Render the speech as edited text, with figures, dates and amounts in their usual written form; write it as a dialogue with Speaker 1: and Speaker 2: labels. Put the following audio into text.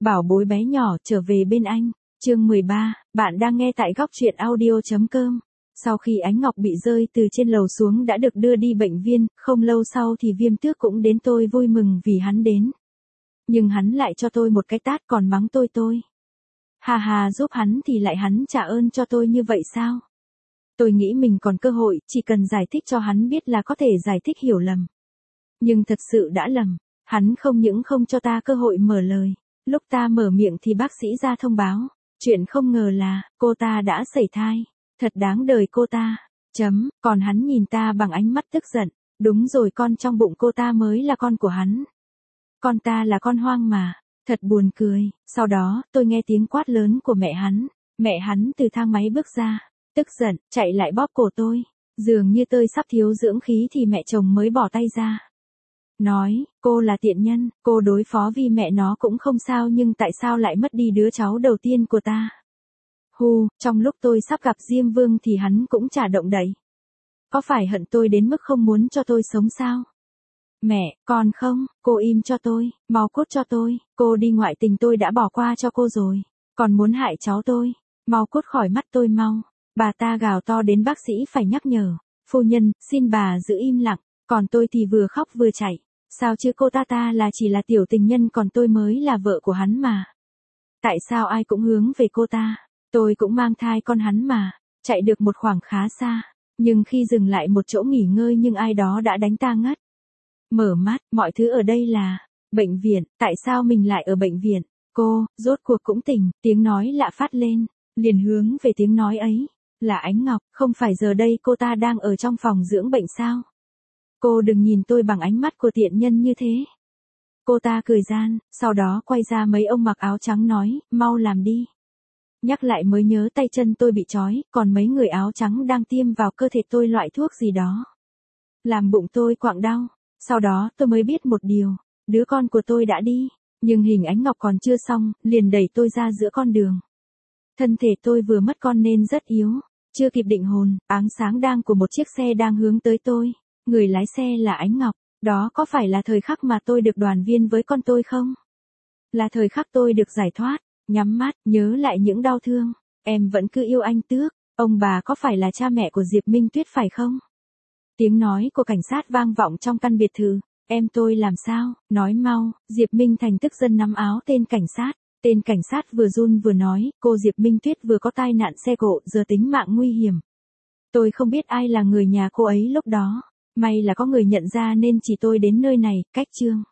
Speaker 1: Bảo bối bé nhỏ trở về bên anh. Chương 13, bạn đang nghe tại góc truyện audio.com. Sau khi Ánh Ngọc bị rơi từ trên lầu xuống đã được đưa đi bệnh viện, không lâu sau thì Viêm Tước cũng đến, tôi vui mừng vì hắn đến. Nhưng hắn lại cho tôi một cái tát còn mắng tôi. Hà hà, giúp hắn thì lại hắn trả ơn cho tôi như vậy sao? Tôi nghĩ mình còn cơ hội, chỉ cần giải thích cho hắn biết là có thể giải thích hiểu lầm. Nhưng thật sự đã lầm, hắn không những không cho ta cơ hội mở lời. Lúc ta mở miệng thì bác sĩ ra thông báo, chuyện không ngờ là, cô ta đã sẩy thai, thật đáng đời cô ta, còn hắn nhìn ta bằng ánh mắt tức giận, đúng rồi, con trong bụng cô ta mới là con của hắn. Con ta là con hoang mà, thật buồn cười. Sau đó, tôi nghe tiếng quát lớn của mẹ hắn từ thang máy bước ra, tức giận, chạy lại bóp cổ tôi, dường như tôi sắp thiếu dưỡng khí thì mẹ chồng mới bỏ tay ra. Nói, cô là tiện nhân, cô đối phó vì mẹ nó cũng không sao nhưng tại sao lại mất đi đứa cháu đầu tiên của ta? Trong lúc tôi sắp gặp Diêm Vương thì hắn cũng chả động đậy. Có phải hận tôi đến mức không muốn cho tôi sống sao? Mẹ, còn không, cô im cho tôi, mau cút cho tôi, cô đi ngoại tình tôi đã bỏ qua cho cô rồi, còn muốn hại cháu tôi, mau cút khỏi mắt tôi mau. Bà ta gào to đến bác sĩ phải nhắc nhở, phu nhân, xin bà giữ im lặng, còn tôi thì vừa khóc vừa chạy. Sao chứ, cô ta là chỉ là tiểu tình nhân còn tôi mới là vợ của hắn mà. Tại sao ai cũng hướng về cô ta, tôi cũng mang thai con hắn mà. Chạy được một khoảng khá xa, nhưng khi dừng lại một chỗ nghỉ ngơi nhưng ai đó đã đánh ta ngất. Mở mắt, mọi thứ ở đây là bệnh viện, tại sao mình lại ở bệnh viện? Cô, rốt cuộc cũng tỉnh, tiếng nói lạ phát lên, liền hướng về tiếng nói ấy, là Ánh Ngọc, không phải giờ đây cô ta đang ở trong phòng dưỡng bệnh sao? Cô đừng nhìn tôi bằng ánh mắt của tiện nhân như thế. Cô ta cười gian, sau đó quay ra mấy ông mặc áo trắng nói, mau làm đi. Nhắc lại mới nhớ tay chân tôi bị trói, còn mấy người áo trắng đang tiêm vào cơ thể tôi loại thuốc gì đó. Làm bụng tôi quặn đau, sau đó tôi mới biết một điều, đứa con của tôi đã đi, nhưng hình Ánh Ngọc còn chưa xong, liền đẩy tôi ra giữa con đường. Thân thể tôi vừa mất con nên rất yếu, chưa kịp định hồn, áng sáng đang của một chiếc xe đang hướng tới tôi. Người lái xe là Ánh Ngọc, đó có phải là thời khắc mà tôi được đoàn viên với con tôi không? Là thời khắc tôi được giải thoát, nhắm mắt, nhớ lại những đau thương, em vẫn cứ yêu anh Tước, ông bà có phải là cha mẹ của Diệp Minh Tuyết phải không? Tiếng nói của cảnh sát vang vọng trong căn biệt thự, em tôi làm sao, nói mau. Diệp Minh Thành tức giận nắm áo tên cảnh sát vừa run vừa nói, cô Diệp Minh Tuyết vừa có tai nạn xe cộ, giờ tính mạng nguy hiểm. Tôi không biết ai là người nhà cô ấy lúc đó. May là có người nhận ra nên chỉ tôi đến nơi này, cách chương.